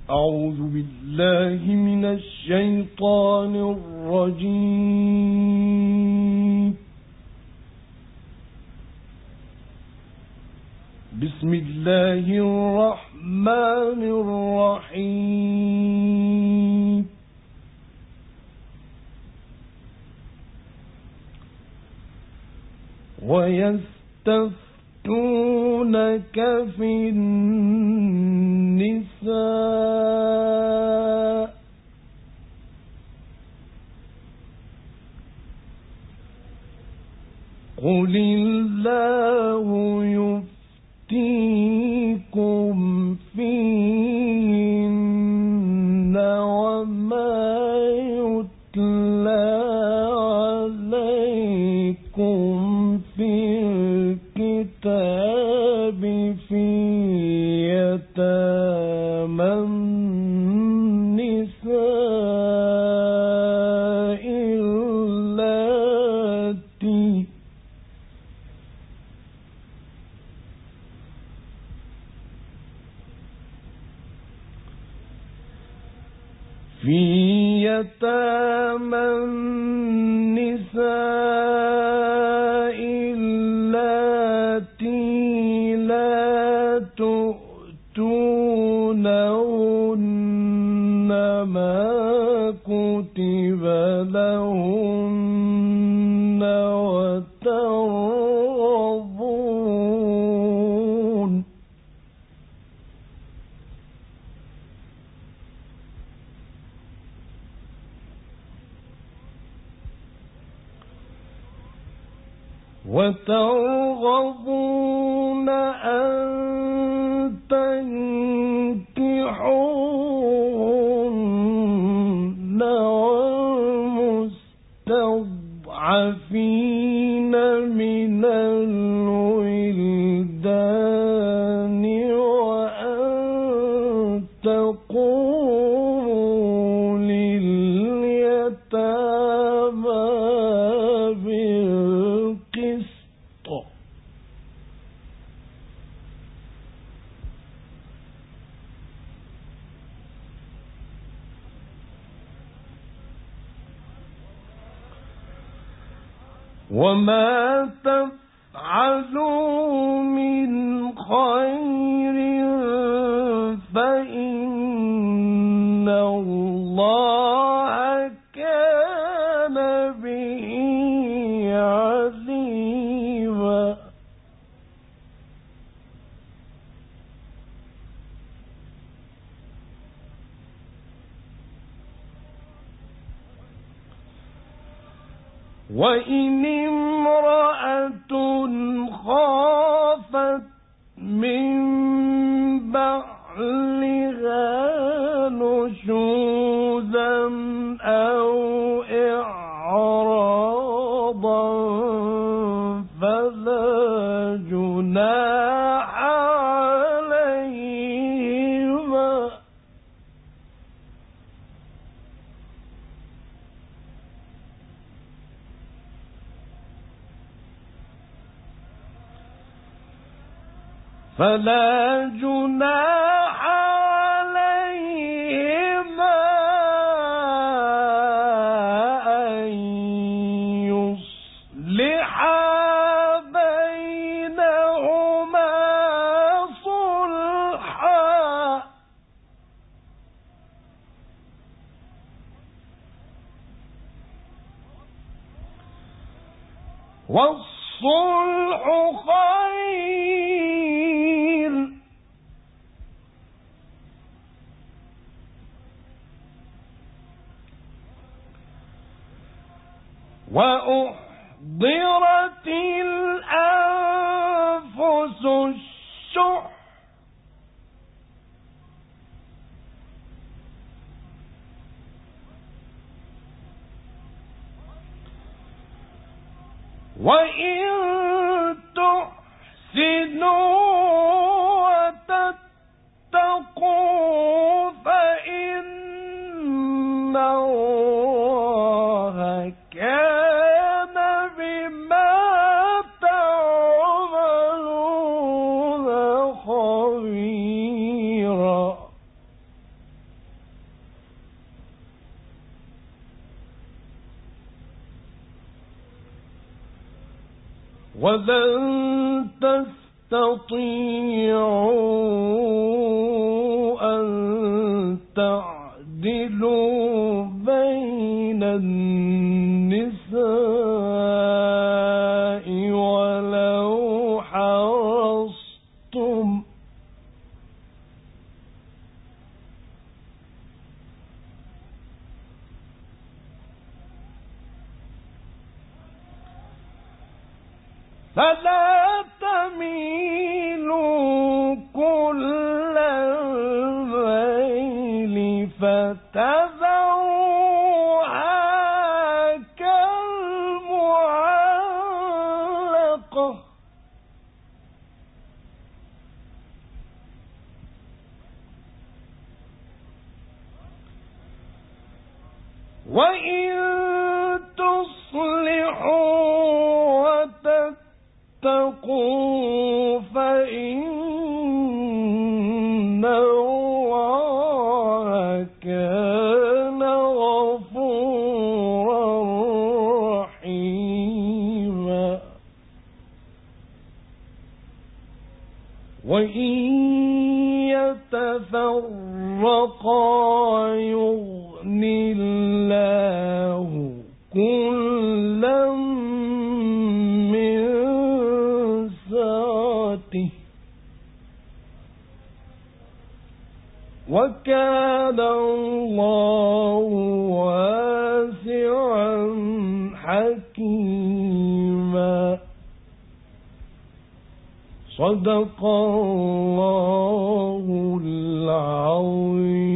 أعوذ بالله من الشيطان الرجيم. بسم الله الرحمن الرحيم. ويستفتونك في النساء قل الله يفتيكم فيهن وما يتلى عليكم في الكتاب في يتامى النساء اللاتي لا تؤتونهن ما كتب لهن وترغبون أن تنكحوهن والمستضعفين من الولدان وأن تقوموا لليتامى بالقسط وما تفعلوا من خير فإن الله كان به عليما. وإن امرأة خافت من بعلها نشوزا أو إعراضا فلا جناح عليهما أن يصلحا بينهما صلحا والصلح خير وأحضرت الأنفس الشح وإن تحسنوا وتتقوا فإن الله كان بما تعملون خبيرا. ولن تستطيعوا أن تعدلوا بين النساء ولو حرصتم فلا تميلوا كل الميل فتذروها كالمعلقة وإن تصلحوا وتتقوا فإن الله كان غفورا رحيما وإن يتفرقا يغن الله كلا من سعته وكان الله واسعا حكيما. صدق الله العظيم.